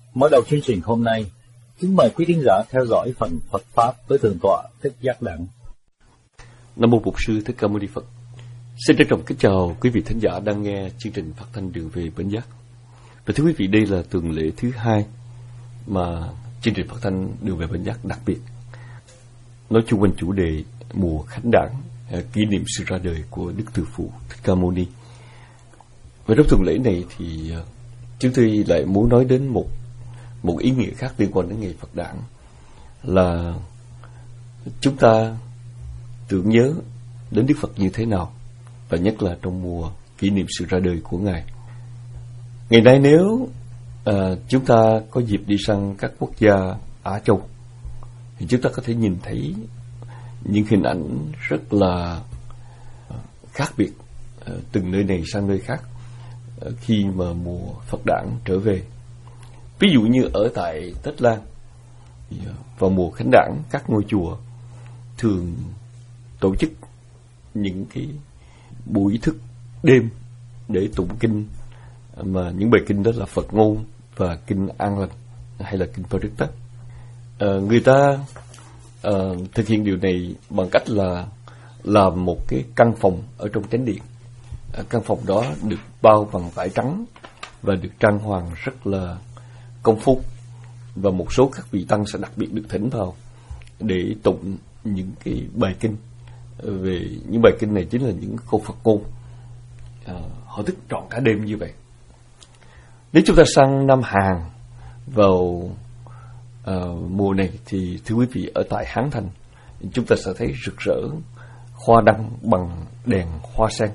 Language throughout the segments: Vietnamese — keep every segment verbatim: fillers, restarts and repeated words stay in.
Mở đầu chương trình hôm nay, kính mời quý thính giả theo dõi phần Phật Pháp với Thượng tọa Thích Giác Đặng. Nam mô Bổn Sư Thích Ca Mâu Ni Phật. Xin trân trọng kính chào quý vị thính giả đang nghe chương trình phát thanh Đường Về Bến Giác. Và thưa quý vị, đây là tuần lễ thứ hai mà chương trình phát thanh Đường Về Bến Giác đặc biệt nói chung quanh chủ đề mùa Khánh Đản, kỷ niệm sự ra đời của Đức Từ Phụ Thích Ca Mâu Ni. Và trong tuần lễ này thì chúng tôi lại muốn nói đến một một ý nghĩa khác liên quan đến ngày Phật Đản, là chúng ta tưởng nhớ đến Đức Phật như thế nào, và nhất là trong mùa kỷ niệm sự ra đời của Ngài. Ngày nay nếu à, chúng ta có dịp đi sang các quốc gia Á Châu thì chúng ta có thể nhìn thấy những hình ảnh rất là khác biệt từng nơi này sang nơi khác khi mà mùa Phật Đản trở về. Ví dụ như ở tại Tết Lan, vào mùa Khánh Đản, các ngôi chùa thường tổ chức những cái buổi thức đêm để tụng kinh, mà những bài kinh đó là Phật ngôn và kinh An Lành hay là kinh Paritta. À, người ta à, thực hiện điều này bằng cách là làm một cái căn phòng ở trong chánh điện. À, căn phòng đó được bao bằng vải trắng và được trang hoàng rất là công phu, và một số các vị tăng sẽ đặc biệt được thỉnh vào để tụng những cái bài kinh. Về những bài kinh này chính là những câu Phật ngôn. À, họ thức trọn cả đêm như vậy. Nếu chúng ta sang Nam Hàn vào à, mùa này thì thưa quý vị, ở tại Hán Thành chúng ta sẽ thấy rực rỡ hoa đăng bằng đèn hoa sen.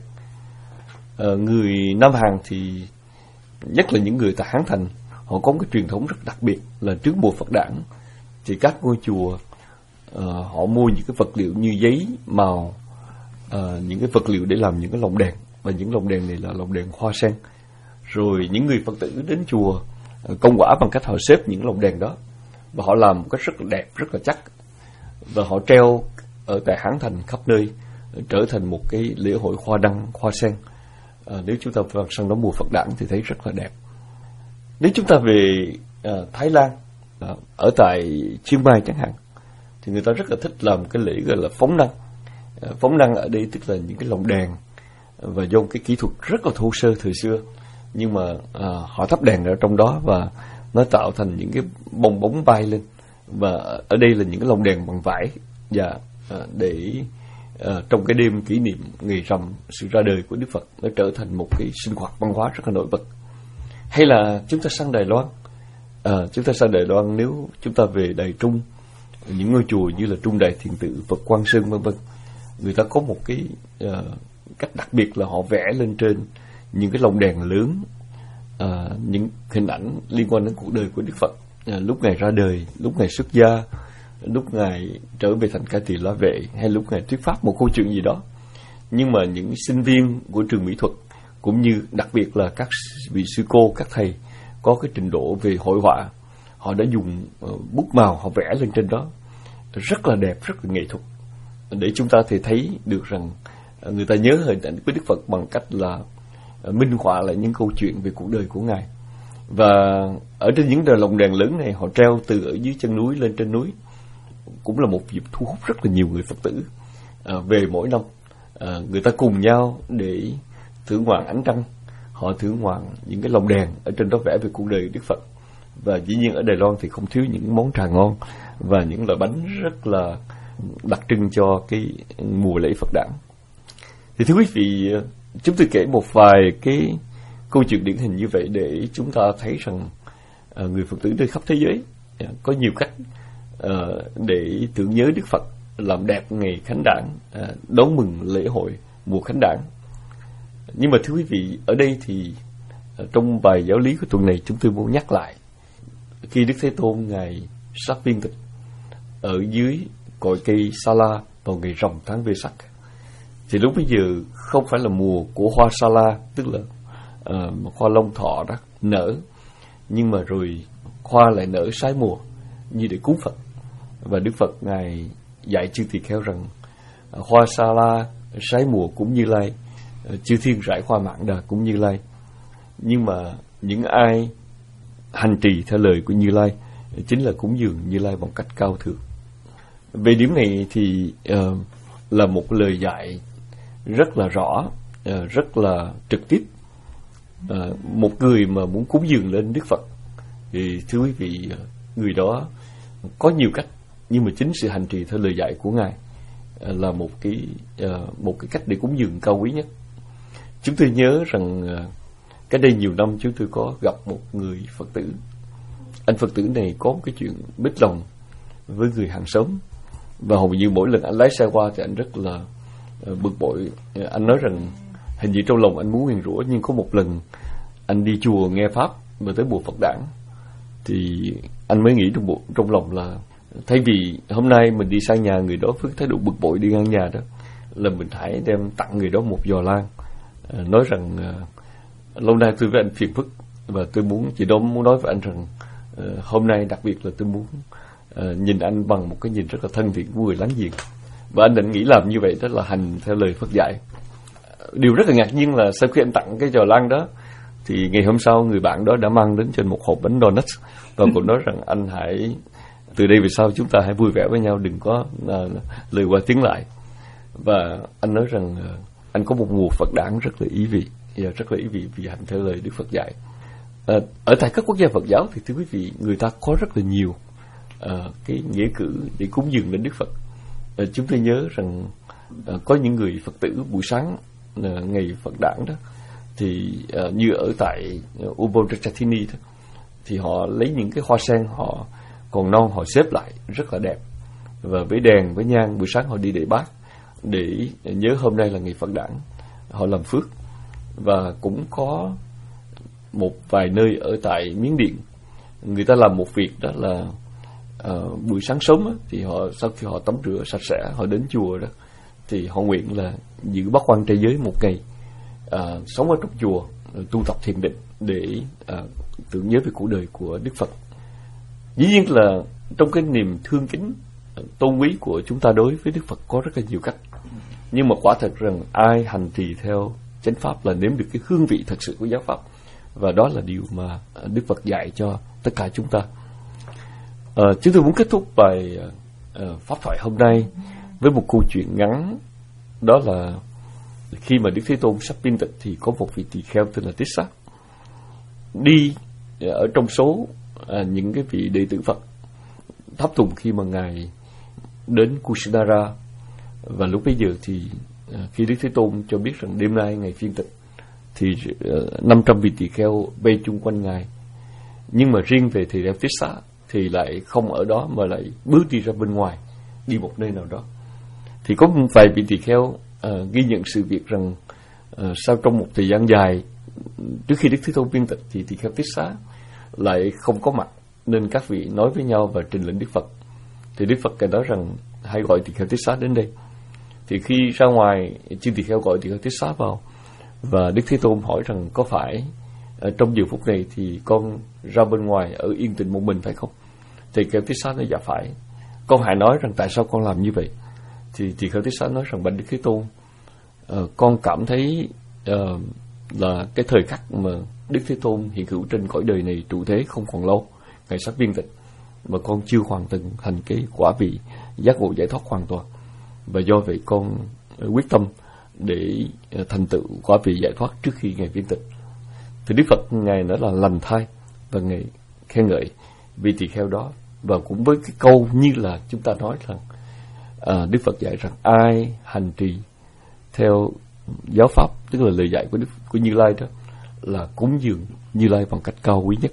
À, người Nam Hàn thì nhất là những người tại Hán Thành, họ có một cái truyền thống rất đặc biệt là trước mùa Phật Đản thì các ngôi chùa uh, họ mua những cái vật liệu như giấy, màu, uh, những cái vật liệu để làm những cái lồng đèn, và những lồng đèn này là lồng đèn hoa sen. Rồi những người Phật tử đến chùa uh, công quả bằng cách họ xếp những lồng đèn đó, và họ làm một cách rất là đẹp, rất là chắc, và họ treo ở tại Hán Thành khắp nơi, uh, trở thành một cái lễ hội hoa đăng, hoa sen. Uh, nếu chúng ta vào sang đó mùa Phật Đản thì thấy rất là đẹp. Nếu chúng ta về uh, Thái Lan, uh, ở tại Chiang Mai chẳng hạn, thì người ta rất là thích làm cái lễ gọi là phóng năng. Uh, phóng năng ở đây tức là những cái lồng đèn, uh, và dùng cái kỹ thuật rất là thô sơ thời xưa, nhưng mà uh, họ thắp đèn ở trong đó và nó tạo thành những cái bong bóng bay lên. Và ở đây là những cái lồng đèn bằng vải, và uh, để uh, trong cái đêm kỷ niệm ngày rằm sự ra đời của Đức Phật, nó trở thành một cái sinh hoạt văn hóa rất là nổi bật. Hay là chúng ta sang Đài Loan, à, chúng ta sang Đài Loan, nếu chúng ta về Đài Trung, những ngôi chùa như là Trung Đại Thiền Tự, Phật Quang Sơn vân vân, người ta có một cái uh, cách đặc biệt là họ vẽ lên trên những cái lồng đèn lớn uh, những hình ảnh liên quan đến cuộc đời của Đức Phật, uh, lúc Ngài ra đời, lúc Ngài xuất gia, lúc Ngài trở về thành Ca Tỳ La Vệ, hay lúc Ngài thuyết pháp một câu chuyện gì đó. Nhưng mà những sinh viên của trường mỹ thuật, cũng như đặc biệt là các vị sư cô, các thầy có cái trình độ về hội họa, họ đã dùng uh, bút màu, họ vẽ lên trên đó rất là đẹp, rất là nghệ thuật, để chúng ta thể thấy được rằng uh, người ta nhớ hình ảnh của Đức Phật bằng cách là uh, minh họa lại những câu chuyện về cuộc đời của Ngài. Và ở trên những đèn lồng đèn lớn này, họ treo từ ở dưới chân núi lên trên núi, cũng là một dịp thu hút rất là nhiều người Phật tử uh, về mỗi năm. Uh, người ta cùng nhau để thưởng ngoạn ánh trăng, họ thưởng ngoạn những cái lồng đèn ở trên đó vẽ về cuộc đời Đức Phật. Và dĩ nhiên ở Đài Loan thì không thiếu những món trà ngon và những loại bánh rất là đặc trưng cho cái mùa lễ Phật Đản. Thì thưa quý vị, chúng tôi kể một vài cái câu chuyện điển hình như vậy để chúng ta thấy rằng người Phật tử nơi khắp thế giới có nhiều cách để tưởng nhớ Đức Phật, làm đẹp ngày Khánh Đản, đón mừng lễ hội mùa Khánh Đản. Nhưng mà thưa quý vị, ở đây thì trong bài giáo lý của tuần này chúng tôi muốn nhắc lại, khi Đức Thế Tôn Ngài sắp viên tịch ở dưới cội cây Sa La vào ngày rằm tháng Vesak, thì lúc bây giờ không phải là mùa của hoa Sa La, tức là uh, hoa Long Thọ đó nở, nhưng mà rồi hoa lại nở trái mùa như để cúng Phật. Và Đức Phật Ngài dạy chư tỳ kheo rằng uh, hoa Sa La trái mùa cũng Như Lai, uh, chư thiên rải hoa mạn đà cũng Như Lai. Nhưng mà những ai hành trì theo lời của Như Lai chính là cúng dường Như Lai bằng cách cao thượng. Về điểm này thì uh, là một lời dạy rất là rõ, uh, rất là trực tiếp. Uh, một người mà muốn cúng dường lên Đức Phật thì thưa quý vị, người đó có nhiều cách, nhưng mà chính sự hành trì theo lời dạy của Ngài uh, là một cái uh, một cái cách để cúng dường cao quý nhất. Chúng tôi nhớ rằng uh, cách đây nhiều năm chúng tôi có gặp một người Phật tử. Anh Phật tử này có một cái chuyện bích lòng với người hàng xóm, và hầu như mỗi lần anh lái xe qua thì anh rất là uh, bực bội. Uh, anh nói rằng hình như trong lòng anh muốn nguyền rủa, nhưng có một lần anh đi chùa nghe pháp mà tới mùa Phật đản thì anh mới nghĩ trong bộ trong lòng là thay vì hôm nay mình đi sang nhà người đó với thái độ bực bội đi ngang nhà đó, là mình hãy đem tặng người đó một giò lan, uh, nói rằng uh, lâu nay tôi với anh phiền phức, và tôi muốn chỉ đó muốn nói với anh rằng uh, hôm nay đặc biệt là tôi muốn uh, nhìn anh bằng một cái nhìn rất là thân thiện của người láng giềng. Và anh định nghĩ làm như vậy đó là hành theo lời Phật dạy. Điều rất là ngạc nhiên là sau khi anh tặng cái giò lan đó thì ngày hôm sau người bạn đó đã mang đến trên một hộp bánh donut, và cũng nói rằng anh hãy từ đây về sau chúng ta hãy vui vẻ với nhau, đừng có uh, lời qua tiếng lại. Và anh nói rằng uh, anh có một mùa Phật đản rất là ý vị, yeah, rất là ý vị vì hành theo lời Đức Phật dạy. Uh, ở tại các quốc gia Phật giáo thì thưa quý vị, người ta có rất là nhiều uh, cái nghĩa cử để cúng dường đến Đức Phật. Uh, chúng tôi nhớ rằng uh, có những người Phật tử buổi sáng uh, ngày Phật đản đó thì uh, như ở tại uh, Ubon-Ratchathini đó, thì họ lấy những cái hoa sen họ còn non họ xếp lại rất là đẹp, và với đèn với nhang buổi sáng họ đi để bát để nhớ hôm nay là ngày Phật đản, họ làm phước. Và cũng có một vài nơi ở tại Miến Điện, người ta làm một việc đó là uh, buổi sáng sớm á, thì họ sau khi họ tắm rửa sạch sẽ, họ đến chùa đó thì họ nguyện là giữ bát quan trai giới một ngày, uh, sống ở trong chùa, tu tập thiền định để uh, tưởng nhớ về cuộc đời của Đức Phật. Dĩ nhiên là trong cái niềm thương kính tôn quý của chúng ta đối với Đức Phật có rất là nhiều cách, nhưng mà quả thật rằng ai hành trì theo chánh pháp là nếm được cái hương vị thật sự của giáo pháp, và đó là điều mà Đức Phật dạy cho tất cả chúng ta. À, chúng tôi muốn kết thúc bài uh, pháp thoại hôm nay với một câu chuyện ngắn, đó là khi mà Đức Thế Tôn sắp viên tịch thì có một vị tỳ kheo tên là Tissa đi ở trong số à, những cái vị đệ tử Phật tháp tùng khi mà ngài đến Kusinara. Và lúc bấy giờ thì à, khi Đức Thế Tôn cho biết rằng đêm nay ngài phiên tịch thì uh, năm trăm vị tỳ kheo bay chung quanh ngài, nhưng mà riêng về thầy Đeo Tissa thì lại không ở đó mà lại bước đi ra bên ngoài, đi một nơi nào đó. Thì có một vài vị tỳ kheo uh, ghi nhận sự việc rằng uh, sau trong một thời gian dài trước khi Đức Thế Tôn viên tịch thì tỳ kheo Tissa lại không có mặt, nên các vị nói với nhau và trình lệnh Đức Phật. Thì Đức Phật kể nói rằng hãy gọi tỳ kheo Tissa đến đây. Thì khi ra ngoài, chư tỳ kheo gọi tỳ kheo Tissa vào, và Đức Thế Tôn hỏi rằng có phải ở trong giờ phút này thì con ra bên ngoài ở yên tĩnh một mình phải không? Thì kheo Tissa nói dạ phải. Con hãy nói rằng tại sao con làm như vậy? Thì tỳ kheo Tissa nói rằng bạch Đức Thế Tôn, uh, con cảm thấy uh, là cái thời khắc mà Đức Thế Tôn hiện hữu trên cõi đời này trụ thế không còn lâu, ngài sắp viên tịch, mà con chưa hoàn thành thành cái quả vị giác ngộ giải thoát hoàn toàn, và do vậy con quyết tâm để thành tựu quả vị giải thoát trước khi ngài viên tịch. Thì Đức Phật ngài nói là lành thai, và ngài khen ngợi vị tỳ kheo đó, và cũng với cái câu như là chúng ta nói rằng à, Đức Phật dạy rằng ai hành trì theo giáo pháp, tức là lời dạy của Đức của Như Lai đó, là cúng dường Như Lai bằng cách cao quý nhất.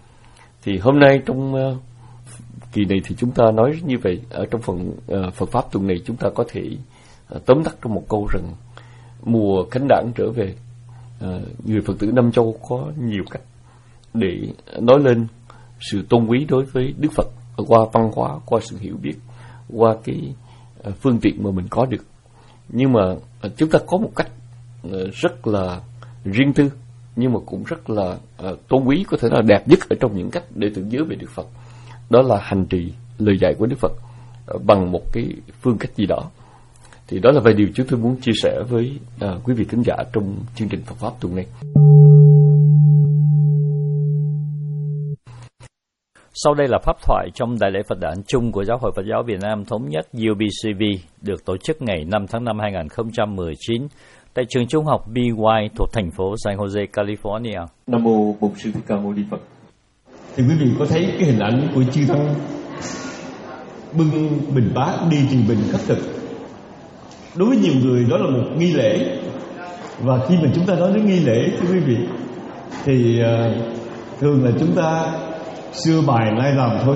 Thì hôm nay trong uh, kỳ này thì chúng ta nói như vậy. Ở trong phần uh, Phật pháp tuần này chúng ta có thể uh, tóm tắt trong một câu rằng mùa khánh đản trở về, uh, người Phật tử Nam Châu có nhiều cách để nói lên sự tôn quý đối với Đức Phật qua văn hóa, qua sự hiểu biết, qua cái uh, phương tiện mà mình có được. Nhưng mà uh, chúng ta có một cách uh, rất là riêng tư, nhưng mà cũng rất là uh, tôn quý, có thể là đẹp nhất ở trong những cách để tưởng nhớ về Đức Phật. Đó là hành trì lời dạy của Đức Phật uh, bằng một cái phương cách gì đó. Thì đó là vài điều chúng tôi muốn chia sẻ với uh, quý vị khán giả trong chương trình Phật pháp tuần này. Sau đây là pháp thoại trong Đại lễ Phật đản chung của Giáo hội Phật giáo Việt Nam Thống nhất U B C V được tổ chức ngày năm tháng năm hai nghìn không trăm mười chín tại trường trung học B Y thuộc thành phố San Jose, California. Nam mô Bổn Sư Thích Ca Mâu Ni Phật. Thì quý vị có thấy cái hình ảnh của chư tăng bưng bình bát đi trì bình khất thực. Đối với nhiều người đó là một nghi lễ, và khi mà chúng ta nói đến nghi lễ thưa quý vị thì uh, thường là chúng ta xưa bài nay làm thôi.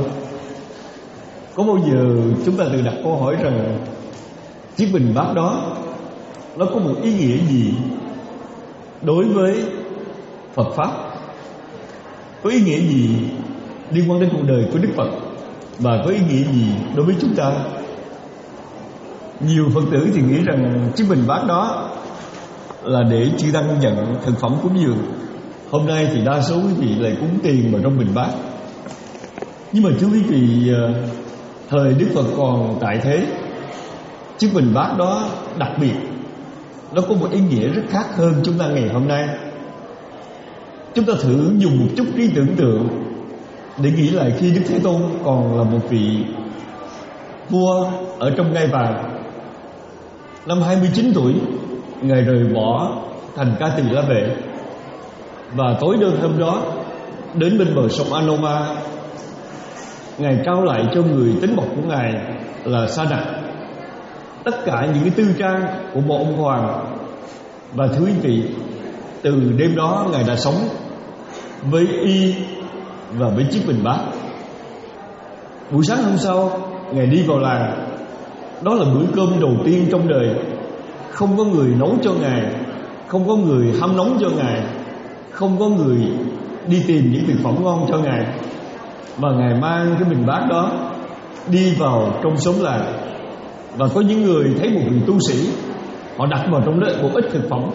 Có bao giờ chúng ta tự đặt câu hỏi rằng chiếc bình bát đó nó có một ý nghĩa gì đối với Phật Pháp, có ý nghĩa gì liên quan đến cuộc đời của Đức Phật, và có ý nghĩa gì đối với chúng ta? Nhiều Phật tử thì nghĩ rằng chiếc bình bát đó là để chư tăng nhận thực phẩm cúng dường. Hôm nay thì đa số quý vị lại cúng tiền vào trong bình bát. Nhưng mà thưa quý vị, thời Đức Phật còn tại thế, chiếc bình bát đó đặc biệt, nó có một ý nghĩa rất khác hơn chúng ta ngày hôm nay. Chúng ta thử dùng một chút trí tưởng tượng để nghĩ lại khi Đức Thế Tôn còn là một vị vua ở trong ngai vàng. Năm hai mươi chín tuổi, Ngài rời bỏ thành Ca Tỳ La Vệ, và tối đơn hôm đó đến bên bờ sông Anoma, Ngài trao lại cho người tín mộc của Ngài là Sa Đặc tất cả những cái tư trang của một ông hoàng. Và thưa quý vị, từ đêm đó Ngài đã sống với y và với chiếc bình bát. Buổi sáng hôm sau, Ngài đi vào làng. Đó là bữa cơm đầu tiên trong đời. Không có người nấu cho Ngài, không có người hâm nóng cho Ngài, không có người đi tìm những thực phẩm ngon cho Ngài, mà Ngài mang cái bình bát đó đi vào trong xóm làng. Và có những người thấy một vị tu sĩ, họ đặt vào trong đó một ít thực phẩm,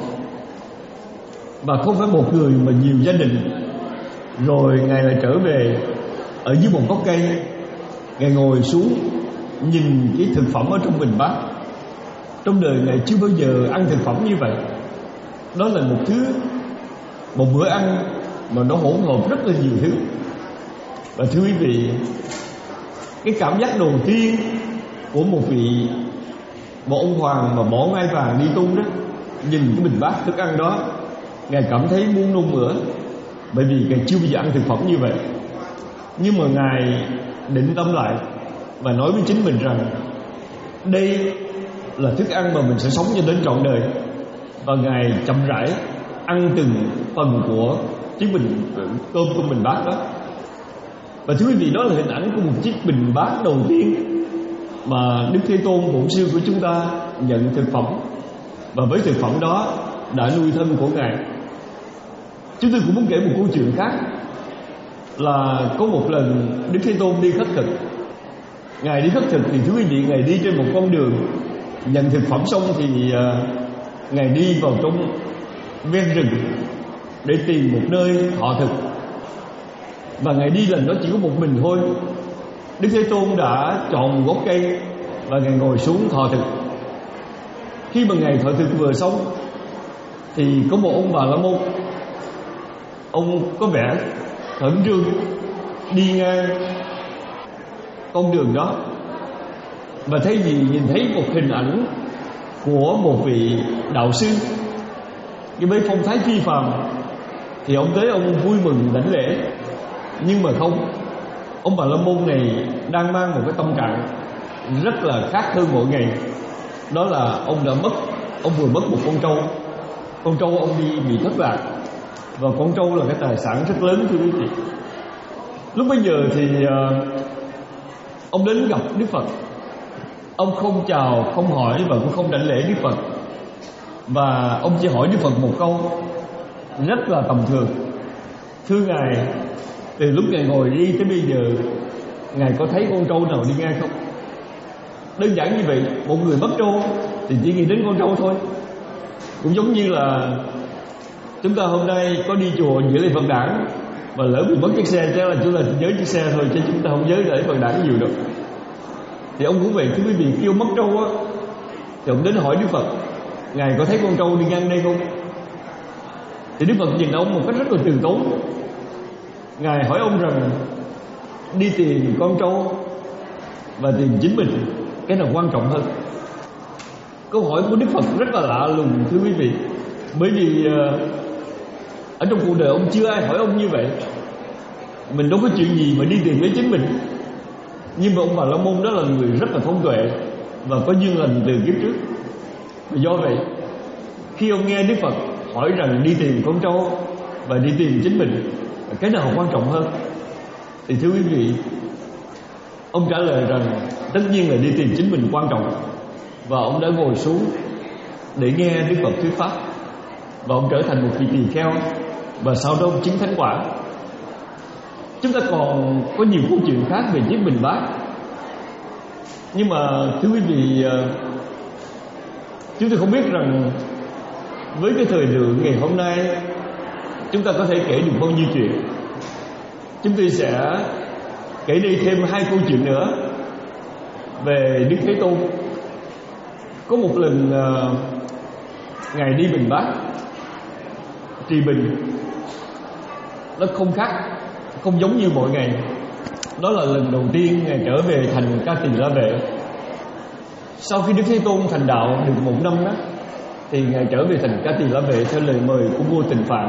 và không phải một người mà nhiều gia đình. Rồi Ngài lại trở về ở dưới một gốc cây, Ngài ngồi xuống nhìn cái thực phẩm ở trong bình bát. Trong đời Ngài chưa bao giờ ăn thực phẩm như vậy. Đó là một thứ, một bữa ăn mà nó hỗn hợp rất là nhiều thứ. Và thưa quý vị, cái cảm giác đầu tiên của một vị một ông hoàng mà bỏ ngai vàng đi tu đó, nhìn cái bình bát thức ăn đó, Ngài cảm thấy muốn nôn mửa, bởi vì Ngài chưa bao giờ ăn thực phẩm như vậy. Nhưng mà Ngài định tâm lại và nói với chính mình rằng đây là thức ăn mà mình sẽ sống cho đến trọn đời. Và Ngài chậm rãi ăn từng phần của chiếc bình cơm của bình bát đó. Và thưa quý vị, đó là hình ảnh của một chiếc bình bát đầu tiên mà Đức Thế Tôn Bổn Sư của chúng ta nhận thực phẩm, và với thực phẩm đó đã nuôi thân của Ngài. Chúng tôi cũng muốn kể một câu chuyện khác, là có một lần Đức Thế Tôn đi khất thực. Ngài đi khất thực thì thưa quý vị, Ngài đi trên một con đường. Nhận thực phẩm xong thì uh, Ngài đi vào trong ven rừng để tìm một nơi thọ thực. Và Ngài đi lần đó chỉ có một mình thôi. Đức Thế Tôn đã chọn một gốc cây và Ngài ngồi xuống thọ thực. Khi mà Ngài thọ thực vừa xong thì có một ông Bà La Môn. Ông có vẻ khẩn trương đi ngang con đường đó, và thấy gì nhìn thấy một hình ảnh của một vị đạo sư cái mấy phong thái phi phàm, thì ông tới ông vui mừng đảnh lễ. Nhưng mà không, ông Bà La Môn này đang mang một cái tâm trạng rất là khác hơn mọi ngày. Đó là ông đã mất, ông vừa mất một con trâu. Con trâu ông đi bị thất lạc, và con trâu là cái tài sản rất lớn thưa quý vị. Lúc bấy giờ thì uh, ông đến gặp Đức Phật. Ông không chào, không hỏi và cũng không đảnh lễ Đức Phật, và ông chỉ hỏi Đức Phật một câu rất là tầm thường: thưa Ngài, từ lúc Ngài ngồi đi tới bây giờ, Ngài có thấy con trâu nào đi ngang không? Đơn giản như vậy. Một người mất trâu thì chỉ nghĩ đến con trâu thôi. Cũng giống như là chúng ta hôm nay có đi chùa dự lễ Phật đản, và lỡ bị mất chiếc xe, chắc là chúng ta chỉ nhớ chiếc xe thôi, chứ chúng ta không nhớ lễ Phật đản nhiều đâu. Thì ông cũng vậy, thưa quý vị, khi ông mất trâu á, thì ông đến hỏi Đức Phật: Ngài có thấy con trâu đi ngang đây không? Thì Đức Phật nhìn ông một cách rất là từ tốn. Ngài hỏi ông rằng: đi tìm con trâu và tìm chính mình, cái nào quan trọng hơn? Câu hỏi của Đức Phật rất là lạ lùng thưa quý vị. Bởi vì ở trong cuộc đời ông chưa ai hỏi ông như vậy. Mình đâu có chuyện gì mà đi tìm lấy chính mình. Nhưng mà ông Bà La Môn đó là người rất là thông tuệ và có duyên lành từ kiếp trước. Và do vậy, khi ông nghe Đức Phật hỏi rằng đi tìm con trâu và đi tìm chính mình, cái nào quan trọng hơn, thì thưa quý vị, ông trả lời rằng tất nhiên là đi tìm chính mình quan trọng. Và ông đã ngồi xuống để nghe Đức Phật thuyết pháp. Và ông trở thành một vị tỳ kheo. Và sau đó ông chứng thánh quả. Chúng ta còn có nhiều câu chuyện khác về chiếc bình bát. Nhưng mà thưa quý vị, chúng tôi không biết rằng với cái thời lượng ngày hôm nay chúng ta có thể kể được bao nhiêu chuyện. Chúng tôi sẽ kể đây thêm hai câu chuyện nữa về Đức Thế Tôn. Có một lần uh, Ngài đi bình bát trì bình. Nó không khác, không giống như mọi ngày. Đó là lần đầu tiên Ngài trở về thành Ca Tỳ La Vệ. Sau khi Đức Thế Tôn thành đạo được một năm đó, thì Ngài trở về thành Ca Tỳ La Vệ theo lời mời của vua Tịnh Phạn.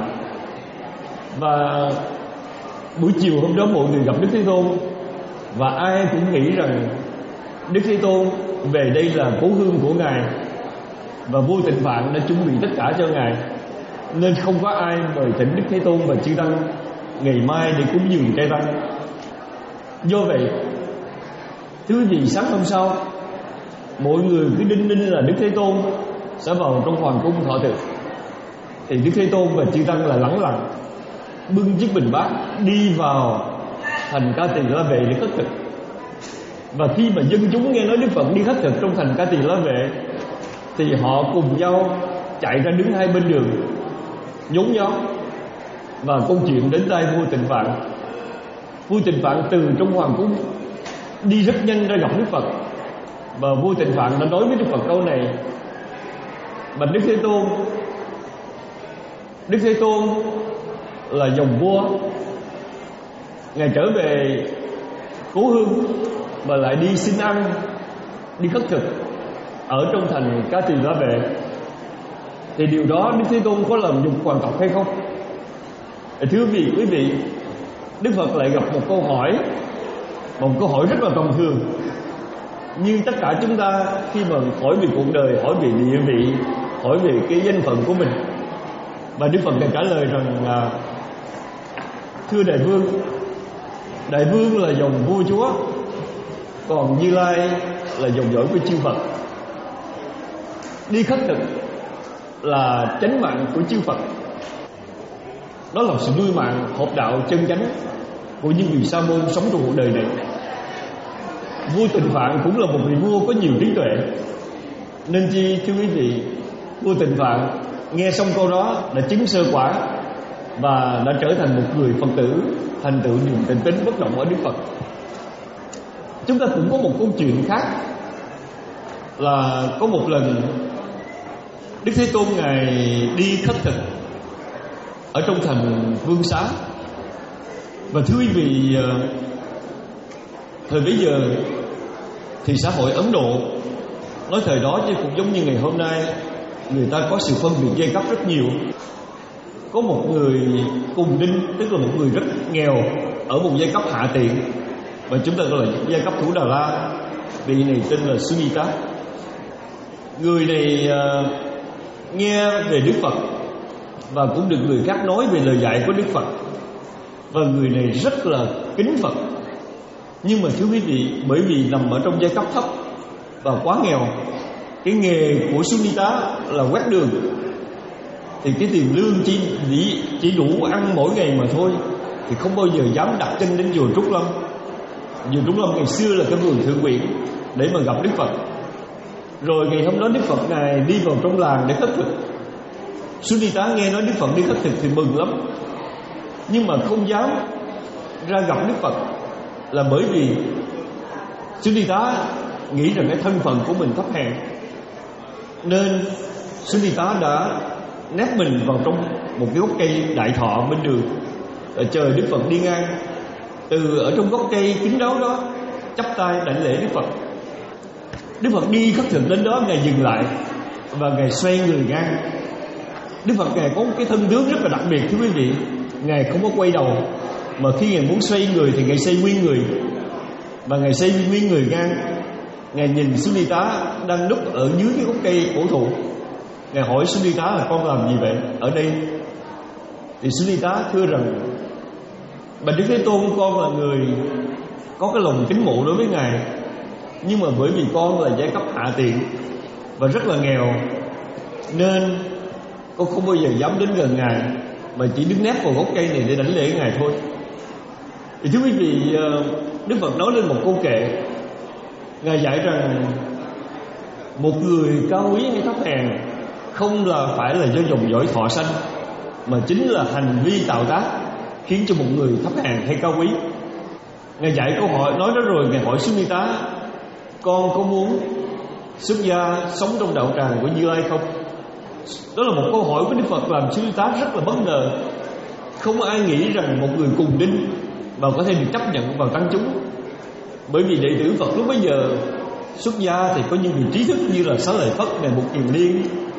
Và buổi chiều hôm đó mọi người gặp Đức Thế Tôn. Và ai cũng nghĩ rằng Đức Thế Tôn về đây là cố hương của Ngài, và vua Tịnh Phạn đã chuẩn bị tất cả cho Ngài, nên không có ai mời thỉnh Đức Thế Tôn và chư tăng ngày mai để cúng dường trai tăng. Do vậy, thưa quý vị, sáng hôm sau mọi người cứ đinh ninh là Đức Thế Tôn sẽ vào trong hoàng cung thọ thực. Thì Đức Thế Tôn và chư tăng là lẳng lặng bưng chiếc bình bát đi vào thành Ca Tỳ La Vệ để khất thực. Và khi mà dân chúng nghe nói Đức Phật đi khất thực trong thành Ca Tỳ La Vệ, thì họ cùng nhau chạy ra đứng hai bên đường nhốn nháo. Và câu chuyện đến tai vua Tịnh Phạn. Vua Tịnh Phạn từ trong hoàng cung đi rất nhanh ra gặp Đức Phật. Và vua Tịnh Phạn đã nói với Đức Phật câu này: bạch Đức Thế Tôn, Đức Thế Tôn là dòng vua, Ngài trở về cố hương mà lại đi xin ăn, đi khất thực ở trong thành Ca Tỳ La Vệ, thì điều đó Đức Thế Tôn có làm nhục hoàng tộc hay không? Thưa quý vị, quý vị, Đức Phật lại gặp một câu hỏi, một câu hỏi rất là tầm thường, nhưng tất cả chúng ta khi mà hỏi về cuộc đời, hỏi về địa vị, hỏi về cái danh phận của mình. Và Đức Phật đã trả lời rằng là: thưa đại vương, đại vương là dòng vua chúa, còn Như Lai là dòng dõi của chư Phật. Đi khất thực là chánh mạng của chư Phật. Đó là sự nuôi mạng hợp đạo chân chánh của những người sa môn sống trong cuộc đời này. Vua Tịnh Phạn cũng là một vị vua có nhiều trí tuệ, nên chi thưa quý vị, vua Tịnh Phạn nghe xong câu đó đã chứng sơ quả và đã trở thành một người Phật tử, thành tựu niềm tin tín bất động ở Đức Phật. Chúng ta cũng có một câu chuyện khác là có một lần Đức Thế Tôn Ngài đi khất thực ở trong thành Vương Xá. Và thưa quý vị, thời bấy giờ thì xã hội Ấn Độ, nói thời đó chứ cũng giống như ngày hôm nay, người ta có sự phân biệt giai cấp rất nhiều. Có một người cùng đinh, tức là một người rất nghèo ở một giai cấp hạ tiện, và chúng ta gọi là giai cấp Thủ Đà La. Vị này tên là Sunita. Người này uh, nghe về Đức Phật và cũng được người khác nói về lời dạy của Đức Phật, và người này rất là kính Phật. Nhưng mà thưa quý vị, bởi vì nằm ở trong giai cấp thấp và quá nghèo, cái nghề của Sunita là quét đường, thì cái tiền lương chỉ, chỉ đủ ăn mỗi ngày mà thôi, thì không bao giờ dám đặt chân đến chùa Trúc Lâm. Chùa Trúc Lâm ngày xưa là cái vườn thượng quyển để mà gặp Đức Phật. Rồi ngày hôm đó Đức Phật Ngài đi vào trong làng để khất thực. Sunita nghe nói Đức Phật đi khất thực thì mừng lắm, nhưng mà không dám ra gặp Đức Phật, là bởi vì Sunita nghĩ rằng cái thân phận của mình thấp hèn. Nên Sunita đã nép mình vào trong một cái gốc cây đại thọ bên đường, chờ Đức Phật đi ngang. từ ở trong gốc cây kín đáo đó chắp tay đảnh lễ Đức Phật. Đức Phật đi khất thực đến đó, Ngài dừng lại và Ngài xoay người ngang. Đức Phật Ngài có một cái thân tướng rất là đặc biệt thưa quý vị. Ngài không có quay đầu, mà khi Ngài muốn xoay người thì Ngài xoay nguyên người, và Ngài xoay nguyên người ngang. Ngài nhìn Sunita đang núp ở dưới cái gốc cây cổ thụ. Ngài hỏi Sunita là con làm gì vậy ở đây? Thì Sunita thưa rằng: Bạch Đức Thế Tôn, con là người có cái lòng kính mộ đối với Ngài, nhưng mà bởi vì con là giai cấp hạ tiện và rất là nghèo, nên con không bao giờ dám đến gần Ngài, mà chỉ đứng nép vào gốc cây này để đảnh lễ Ngài thôi. Thì thưa quý vị, Đức Phật nói lên một câu kệ. Ngài dạy rằng một người cao quý hay thấp hèn không là phải là do dòng dõi thọ sanh, mà chính là hành vi tạo tác khiến cho một người thấp hèn hay cao quý. Ngài dạy câu hỏi nói đó rồi, Ngài hỏi Sunita: con có muốn xuất gia sống trong đạo tràng của Như Lai không? Đó là một câu hỏi của Đức Phật làm Sunita rất là bất ngờ. Không ai nghĩ rằng một người cùng đinh và có thể được chấp nhận vào tăng chúng. Bởi vì đệ tử Phật lúc bấy giờ xuất gia thì có những vị trí thức như là Xá Lợi Phất, Ngài Mục Kiền Liên,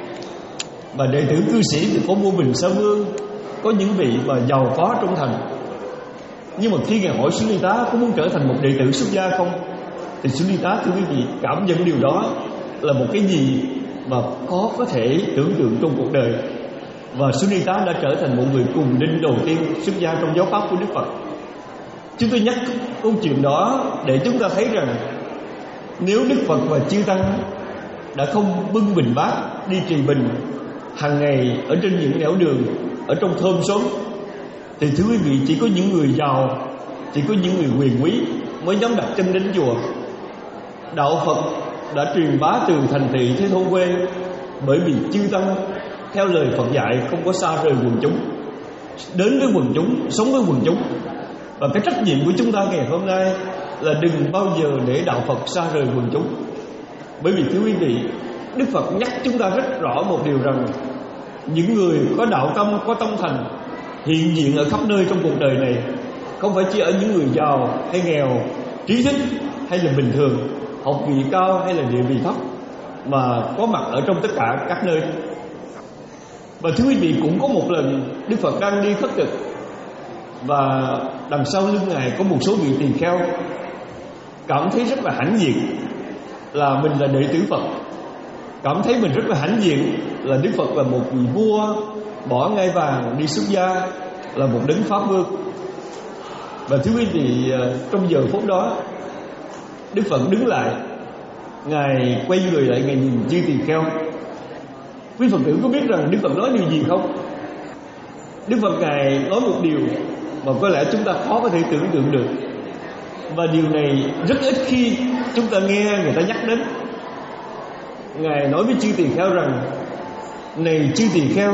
và đệ tử cư sĩ thì có Vô Bình Sa Vương, có những vị mà giàu có trong thành. Nhưng mà khi Ngài hỏi Sunita có muốn trở thành một đệ tử xuất gia không, thì Sunita thưa quý vị cảm nhận điều đó là một cái gì mà khó có thể tưởng tượng trong cuộc đời. Và Sunita đã trở thành một người cùng đinh đầu tiên xuất gia trong giáo pháp của Đức Phật. Chúng tôi nhắc câu chuyện đó để chúng ta thấy rằng nếu Đức Phật và chư tăng đã không bưng bình bát đi trì bình hàng ngày ở trên những nẻo đường, ở trong thơm xóm, thì thưa quý vị, chỉ có những người giàu, chỉ có những người quyền quý mới dám đặt chân đến chùa. Đạo Phật đã truyền bá từ thành thị tới thôn quê, bởi vì chư tăng theo lời Phật dạy không có xa rời quần chúng, đến với quần chúng, sống với quần chúng. Và cái trách nhiệm của chúng ta ngày hôm nay là đừng bao giờ để đạo Phật xa rời quần chúng. Bởi vì thưa quý vị, Đức Phật nhắc chúng ta rất rõ một điều rằng những người có đạo tâm, có tâm thành hiện diện ở khắp nơi trong cuộc đời này, không phải chỉ ở những người giàu hay nghèo, trí thức hay là bình thường, học vị cao hay là địa vị thấp, mà có mặt ở trong tất cả các nơi. Và thưa quý vị, cũng có một lần Đức Phật đang đi khất thực, và đằng sau lưng Ngài có một số vị tỳ kheo cảm thấy rất là hãnh diện là mình là đệ tử Phật, cảm thấy mình rất là hãnh diện là Đức Phật là một vị vua bỏ ngai vàng đi xuất gia, là một đấng pháp vương. Và thưa quý vị, trong giờ phút đó Đức Phật đứng lại, Ngài quay người lại, Ngài nhìn chư tỳ kheo. Quý Phật tử có biết rằng Đức Phật nói điều gì không? Đức Phật Ngài nói một điều mà có lẽ chúng ta khó có thể tưởng tượng được, và điều này rất ít khi chúng ta nghe người ta nhắc đến. Ngài nói với chư tỳ kheo rằng: này chư tỳ kheo,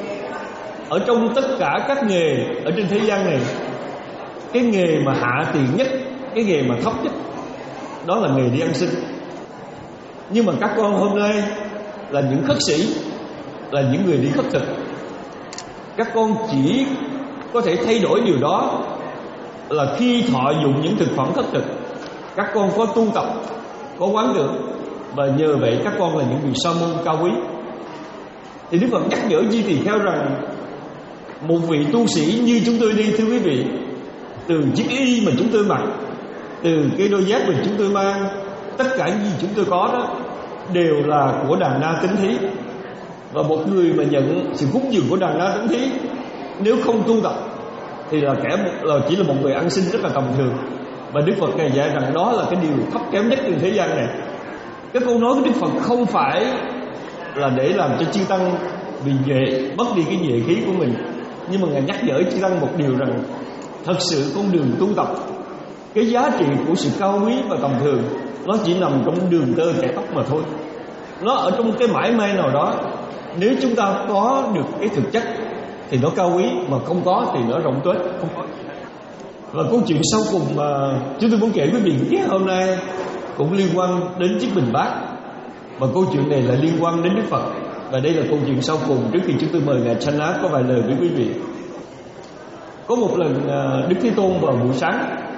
ở trong tất cả các nghề ở trên thế gian này, cái nghề mà hạ tiền nhất, cái nghề mà thấp nhất, đó là nghề đi ăn xin. Nhưng mà các con hôm nay là những khất sĩ, là những người đi khất thực, các con chỉ có thể thay đổi điều đó là khi thọ dụng những thực phẩm khất thực, các con có tu tập, có quán tưởng, và nhờ vậy các con là những vị sa môn cao quý. Thì Đức Phật nhắc nhở chư tỳ kheo rằng một vị tu sĩ như chúng tôi đi, thưa quý vị, từ chiếc y mà chúng tôi mặc, từ cái đôi dép mà chúng tôi mang, tất cả những gì chúng tôi có đó đều là của đàn na tín thí. Và một người mà nhận sự cúng dường của đàn na tín thí, nếu không tu tập thì là kẻ là chỉ là một người ăn xin rất là tầm thường. Và Đức Phật Ngài dạy rằng đó là cái điều thấp kém nhất trên thế gian này. Cái câu nói của Đức Phật không phải là để làm cho chư tăng vì nhuệ mất đi cái nhuệ khí của mình, nhưng mà Ngài nhắc nhở chư tăng một điều rằng thật sự con đường tu tập, cái giá trị của sự cao quý và tầm thường nó chỉ nằm trong đường tơ kẻ tóc mà thôi. Nó ở trong cái mãi may nào đó. Nếu chúng ta có được cái thực chất thì nó cao quý, mà không có thì nó rộng tuếch, không có. Và câu chuyện sau cùng mà chúng tôi muốn kể với quý vị hôm nay cũng liên quan đến chiếc bình bát, và câu chuyện này là liên quan đến Đức Phật. Và đây là câu chuyện sau cùng trước khi chúng tôi mời Ngài Chanát có vài lời với quý vị. Có một lần Đức Thế Tôn vào buổi sáng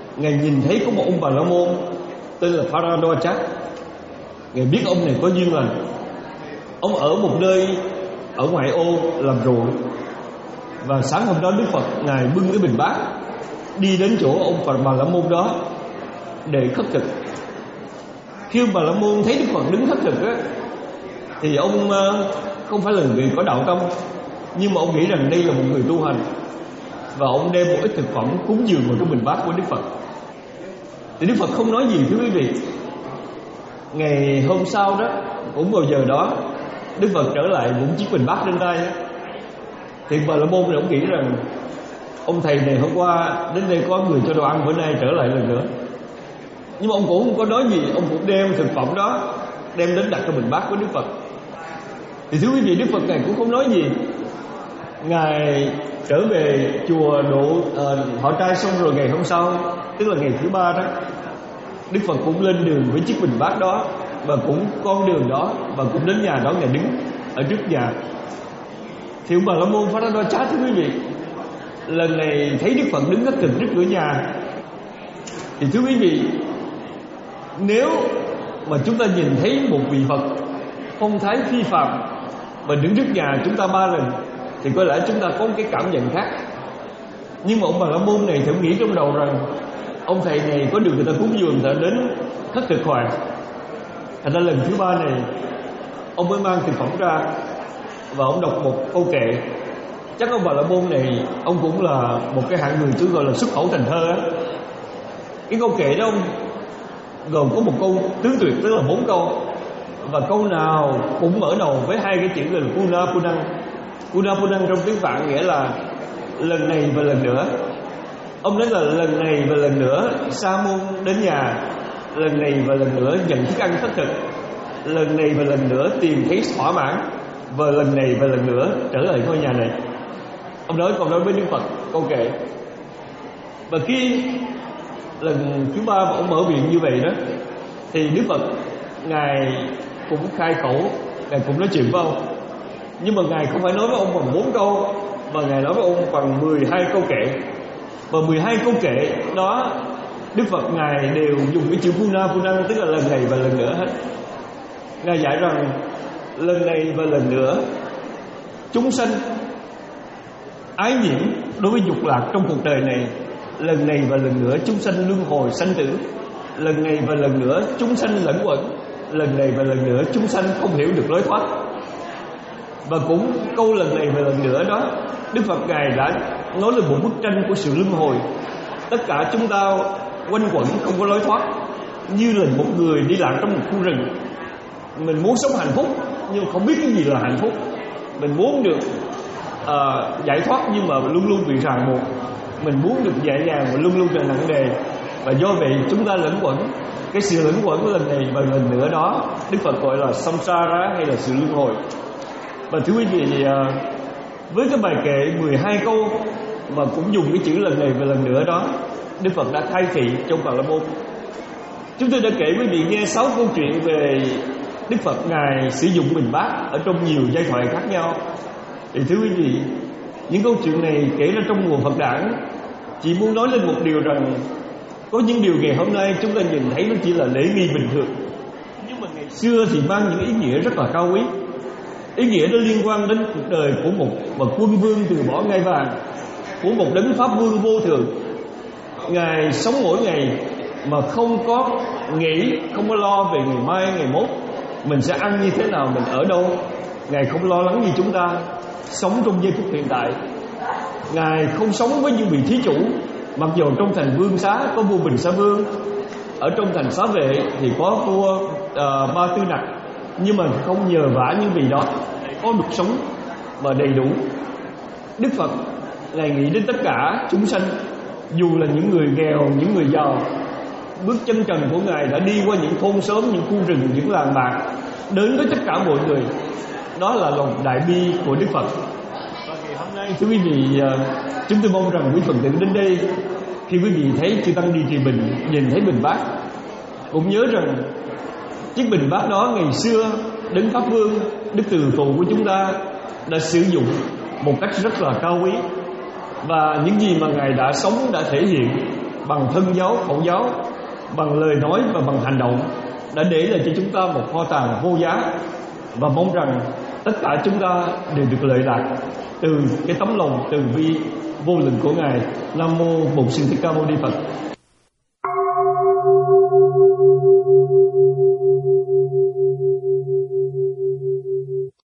Ngài nhìn thấy có một ông Bà La Môn tên là Paradojak. Ngài biết ông này có duyên lành. Ông ở một nơi ở ngoại ô làm ruộng, và sáng hôm đó Đức Phật Ngài bưng cái bình bát đi đến chỗ ông Bà La Môn đó để khất thực. Khi ông Bà La Môn thấy Đức Phật đứng khất thực á, thì ông không phải là người có đạo tâm, nhưng mà ông nghĩ rằng đây là một người tu hành, và ông đem một ít thực phẩm cúng dường vào cái bình bát của Đức Phật. Thì Đức Phật không nói gì, thưa quý vị. Ngày hôm sau đó, cũng vào giờ đó, Đức Phật trở lại một chiếc bình bát trên tay á. Thì Bà La Môn này ông nghĩ rằng ông thầy này hôm qua đến đây có người cho đồ ăn, bữa nay trở lại lần nữa. Nhưng mà ông cũng không có nói gì, ông cũng đem thực phẩm đó đem đến đặt trong bình bát của Đức Phật. Thì thưa quý vị, Đức Phật Ngài cũng không nói gì. Ngài trở về chùa độ uh, họ trai xong rồi, ngày hôm sau, tức là ngày thứ ba đó, Đức Phật cũng lên đường với chiếc bình bát đó, và cũng con đường đó, và cũng đến nhà đó. Ngài đứng ở trước nhà. Thì ông Bà La Môn Paradojak, thưa quý vị, lần này thấy Đức Phật đứng khất thực trước cửa nhà. Thì thưa quý vị, nếu mà chúng ta nhìn thấy một vị Phật phong thái phi phàm và đứng trước nhà chúng ta ba lần, thì có lẽ chúng ta có một cái cảm nhận khác. Nhưng mà ông Bà La Môn này thử nghĩ trong đầu rằng ông thầy này có được người ta cúng dường, ta đến khất thực hoài. Thành ra lần thứ ba này ông mới mang thực phẩm ra và ông đọc một câu kệ. Chắc ông Bà La Môn này ông cũng là một cái hạng người tôi gọi là xuất khẩu thành thơ á. Cái câu kệ đó ông gồm có một câu tứ tuyệt, tức là bốn câu, và câu nào cũng mở đầu với hai cái chữ là Puna Punang. Puna Punang trong tiếng Phạn nghĩa là lần này và lần nữa. Ông nói là lần này và lần nữa Sa môn đến nhà, lần này và lần nữa nhận thức ăn khất thực, lần này và lần nữa tìm thấy thỏa mãn, và lần này và lần nữa trở lại ngôi nhà này. Ông nói còn nói với Đức Phật câu kệ. Và khi lần thứ ba mà ông mở miệng như vậy đó, thì Đức Phật Ngài cũng khai khẩu, Ngài cũng nói chuyện với ông. Nhưng mà Ngài không phải nói với ông bằng bốn câu, mà Ngài nói với ông bằng mười hai câu kệ. Và mười hai câu kệ đó, Đức Phật Ngài đều dùng cái chữ Puna Punang, tức là lần này và lần nữa hết. Ngài dạy rằng lần này và lần nữa chúng sanh ái nhiễm đối với dục lạc trong cuộc đời này, lần này và lần nữa chúng sanh luân hồi sanh tử, lần này và lần nữa chúng sanh lẫn quẩn, lần này và lần nữa chúng sanh không hiểu được lối thoát. Và cũng câu lần này và lần nữa đó, Đức Phật Ngài đã nói lên một bức tranh của sự luân hồi. Tất cả chúng ta quanh quẩn không có lối thoát, như là một người đi lạc trong một khu rừng. Mình muốn sống hạnh phúc nhưng không biết cái gì là hạnh phúc. Mình muốn được uh, giải thoát nhưng mà luôn luôn bị ràng buộc. Mình muốn được nhẹ nhàng mà luôn luôn là nặng nề. Và do vậy chúng ta lẫn quẩn. Cái sự lẫn quẩn lần này và lần nữa đó Đức Phật gọi là samsara, hay là sự luân hồi. Và thưa quý vị, uh, với cái bài kệ mười hai câu mà cũng dùng cái chữ lần này và lần nữa đó, Đức Phật đã khai thị trong Bà La Môn. Chúng tôi đã kể quý vị nghe sáu câu chuyện về Đức Phật Ngài sử dụng bình bát ở trong nhiều giai thoại khác nhau. Thì thưa quý vị, những câu chuyện này kể ra trong nguồn Phật đản chỉ muốn nói lên một điều rằng có những điều ngày hôm nay chúng ta nhìn thấy nó chỉ là lễ nghi bình thường, nhưng mà ngày xưa thì mang những ý nghĩa rất là cao quý. Ý nghĩa đó liên quan đến cuộc đời của một bậc quân vương từ bỏ ngai vàng, của một đấng pháp vương vô thượng. Ngài sống mỗi ngày mà không có nghĩ, không có lo về ngày mai, ngày mốt mình sẽ ăn như thế nào, mình ở đâu. Ngài không lo lắng như chúng ta, sống trong giây phút hiện tại. Ngài không sống với những vị thí chủ. Mặc dù trong thành Vương Xá có vua Bình Sa Vương, ở trong thành Xá Vệ thì có vua uh, Ba Tư Nặc, nhưng mà không nhờ vả những vị đó có được sống và đầy đủ. Đức Phật Ngài nghĩ đến tất cả chúng sanh, dù là những người nghèo, những người giàu. Bước chân trần của Ngài đã đi qua những thôn xóm, những khu rừng, những làng mạc, đến với tất cả mọi người. Đó là lòng đại bi của Đức Phật. Và ngày hôm nay, thưa quý vị, chúng tôi mong rằng quý Phật tử đến đây, khi quý vị thấy chư Tăng đi trì bình, nhìn thấy bình bát, cũng nhớ rằng chiếc bình bát đó ngày xưa Đấng Pháp Vương, Đức Từ Phụ của chúng ta đã sử dụng một cách rất là cao quý. Và những gì mà Ngài đã sống, đã thể hiện, bằng thân giáo, khẩu giáo, bằng lời nói và bằng hành động đã để lại cho chúng ta một kho tàng vô giá, và mong rằng tất cả chúng ta đều được lợi lạc từ cái tấm lòng từ bi vô lượng của Ngài. Nam mô Bổn Sư Thích Ca Mâu Ni Phật.